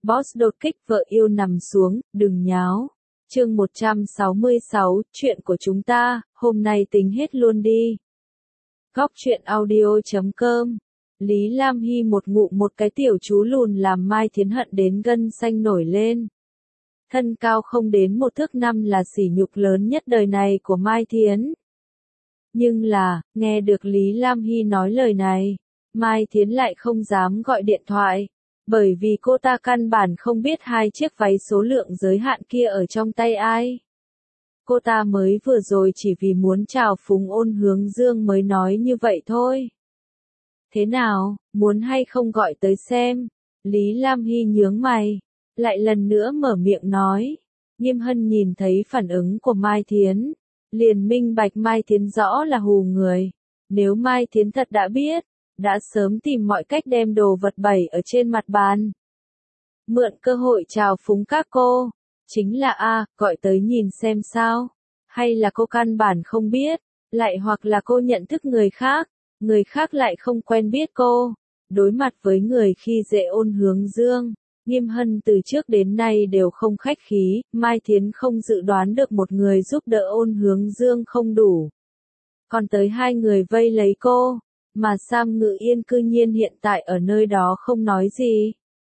Boss đột kích vợ yêu nằm xuống, đừng nháo. Chương 166, chuyện của chúng ta, hôm nay tính hết luôn đi. Góc truyện audio.com. Lý Lam Hy một ngụm một cái tiểu chú lùn làm Mai Thiến hận đến gân xanh nổi lên. Thân cao không đến 1 thước 5 là sỉ nhục lớn nhất đời này của Mai Thiến. Nhưng là, nghe được Lý Lam Hy nói lời này, Mai Thiến lại không dám gọi điện thoại. Bởi vì cô ta căn bản không biết hai chiếc váy số lượng giới hạn kia ở trong tay ai. Cô ta mới vừa rồi chỉ vì muốn chào phúng Ôn Hướng Dương mới nói như vậy thôi. Thế nào, muốn hay không gọi tới xem? Lý Lam Hy nhướng mày, lại lần nữa mở miệng nói. Nghiêm Hân nhìn thấy phản ứng của Mai Thiến, liền minh bạch Mai Thiến rõ là hù người. Nếu Mai Thiến thật đã biết, đã sớm tìm mọi cách đem đồ vật bày ở trên mặt bàn. Mượn cơ hội chào phúng các cô, chính là gọi tới nhìn xem sao, hay là cô căn bản không biết, lại hoặc là cô nhận thức người khác lại không quen biết cô. Đối mặt với người khi dễ Ôn Hướng Dương, Nghiêm Hân từ trước đến nay đều không khách khí, Mai Thiến không dự đoán được một người giúp đỡ Ôn Hướng Dương không đủ. Còn tới hai người vây lấy cô. Mà Sam Ngự Yên cư nhiên hiện tại ở nơi đó không nói gì.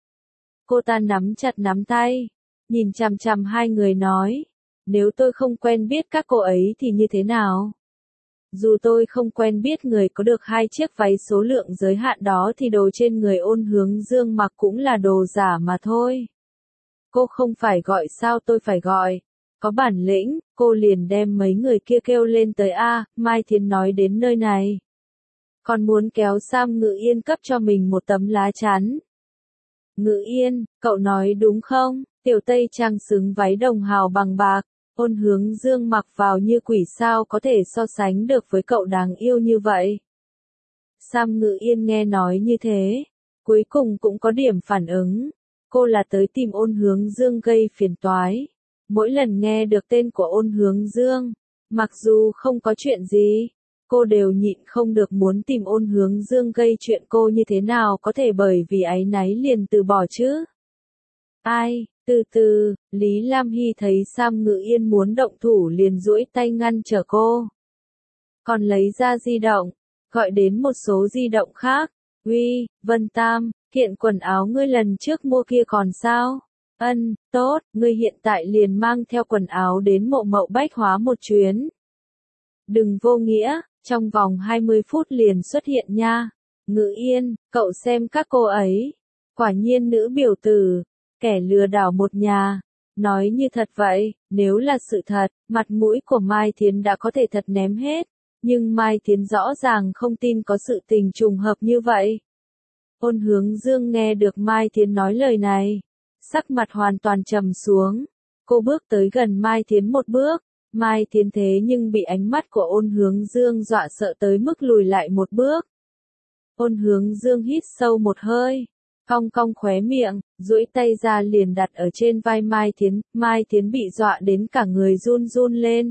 Cô ta nắm chặt nắm tay, nhìn chằm chằm hai người nói, nếu tôi không quen biết các cô ấy thì như thế nào? Dù tôi không quen biết người có được hai chiếc váy số lượng giới hạn đó thì đồ trên người Ôn Hướng Dương mặc cũng là đồ giả mà thôi. Cô không phải gọi sao tôi phải gọi? Có bản lĩnh, cô liền đem mấy người kia kêu lên tới Mai Thiến nói đến nơi này. Còn muốn kéo Sam Ngự Yên cấp cho mình một tấm lá chắn. Ngự Yên, cậu nói đúng không? Tiểu Tây Trang xứng váy đồng hào bằng bạc, Ôn Hướng Dương mặc vào như quỷ sao có thể so sánh được với cậu đáng yêu như vậy. Sam Ngự Yên nghe nói như thế, cuối cùng cũng có điểm phản ứng. Cô là tới tìm Ôn Hướng Dương gây phiền toái. Mỗi lần nghe được tên của Ôn Hướng Dương, mặc dù không có chuyện gì, cô đều nhịn không được muốn tìm Ôn Hướng Dương gây chuyện. Cô như thế nào có thể bởi vì áy náy liền từ bỏ chứ? Từ từ, Lý Lam Hy thấy Sam Ngự Yên muốn động thủ liền duỗi tay ngăn trở cô. Còn lấy ra di động, gọi đến một số di động khác. Uy, Vân Tam, kiện quần áo ngươi lần trước mua kia còn sao? Tốt, ngươi hiện tại liền mang theo quần áo đến Mộ Mậu Bách Hóa một chuyến. Đừng vô nghĩa, trong vòng 20 phút liền xuất hiện nha. Ngự Yên, cậu xem các cô ấy. Quả nhiên nữ biểu tử, kẻ lừa đảo một nhà. Nói như thật vậy, nếu là sự thật, mặt mũi của Mai Thiến đã có thể thật ném hết. Nhưng Mai Thiến rõ ràng không tin có sự tình trùng hợp như vậy. Ôn Hướng Dương nghe được Mai Thiến nói lời này, sắc mặt hoàn toàn trầm xuống. Cô bước tới gần Mai Thiến một bước. Mai Thiến thế nhưng bị ánh mắt của Ôn Hướng Dương dọa sợ tới mức lùi lại một bước. Ôn Hướng Dương hít sâu một hơi, cong cong khóe miệng, duỗi tay ra liền đặt ở trên vai Mai Thiến bị dọa đến cả người run run lên.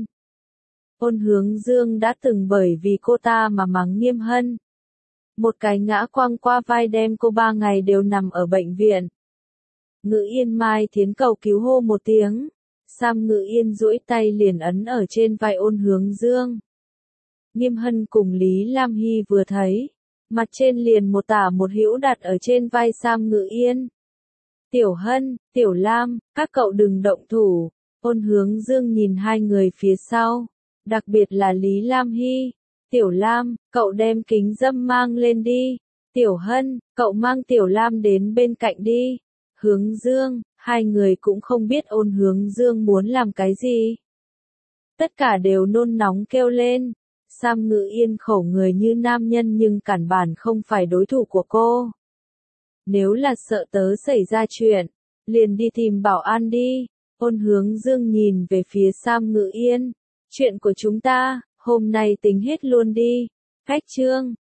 Ôn Hướng Dương đã từng bởi vì cô ta mà mắng Nghiêm Hân. Một cái ngã quăng qua vai đem cô 3 ngày đều nằm ở bệnh viện. Ngự Yên Mai Thiến cầu cứu hô một tiếng. Sam Ngự Yên duỗi tay liền ấn ở trên vai Ôn Hướng Dương. Nghiêm Hân cùng Lý Lam Hy vừa thấy, mặt trên liền một tả một hữu đặt ở trên vai Sam Ngự Yên. Tiểu Hân, Tiểu Lam, các cậu đừng động thủ. Ôn Hướng Dương nhìn hai người phía sau, đặc biệt là Lý Lam Hy. Tiểu Lam, cậu đem kính râm mang lên đi. Tiểu Hân, cậu mang Tiểu Lam đến bên cạnh đi. Hướng Dương, hai người cũng không biết Ôn Hướng Dương muốn làm cái gì. Tất cả đều nôn nóng kêu lên. Sam Ngự Yên khẩu người như nam nhân nhưng căn bản không phải đối thủ của cô. Nếu là sợ tớ xảy ra chuyện, liền đi tìm bảo an đi. Ôn Hướng Dương nhìn về phía Sam Ngự Yên. Chuyện của chúng ta, hôm nay tính hết luôn đi. Cách chương.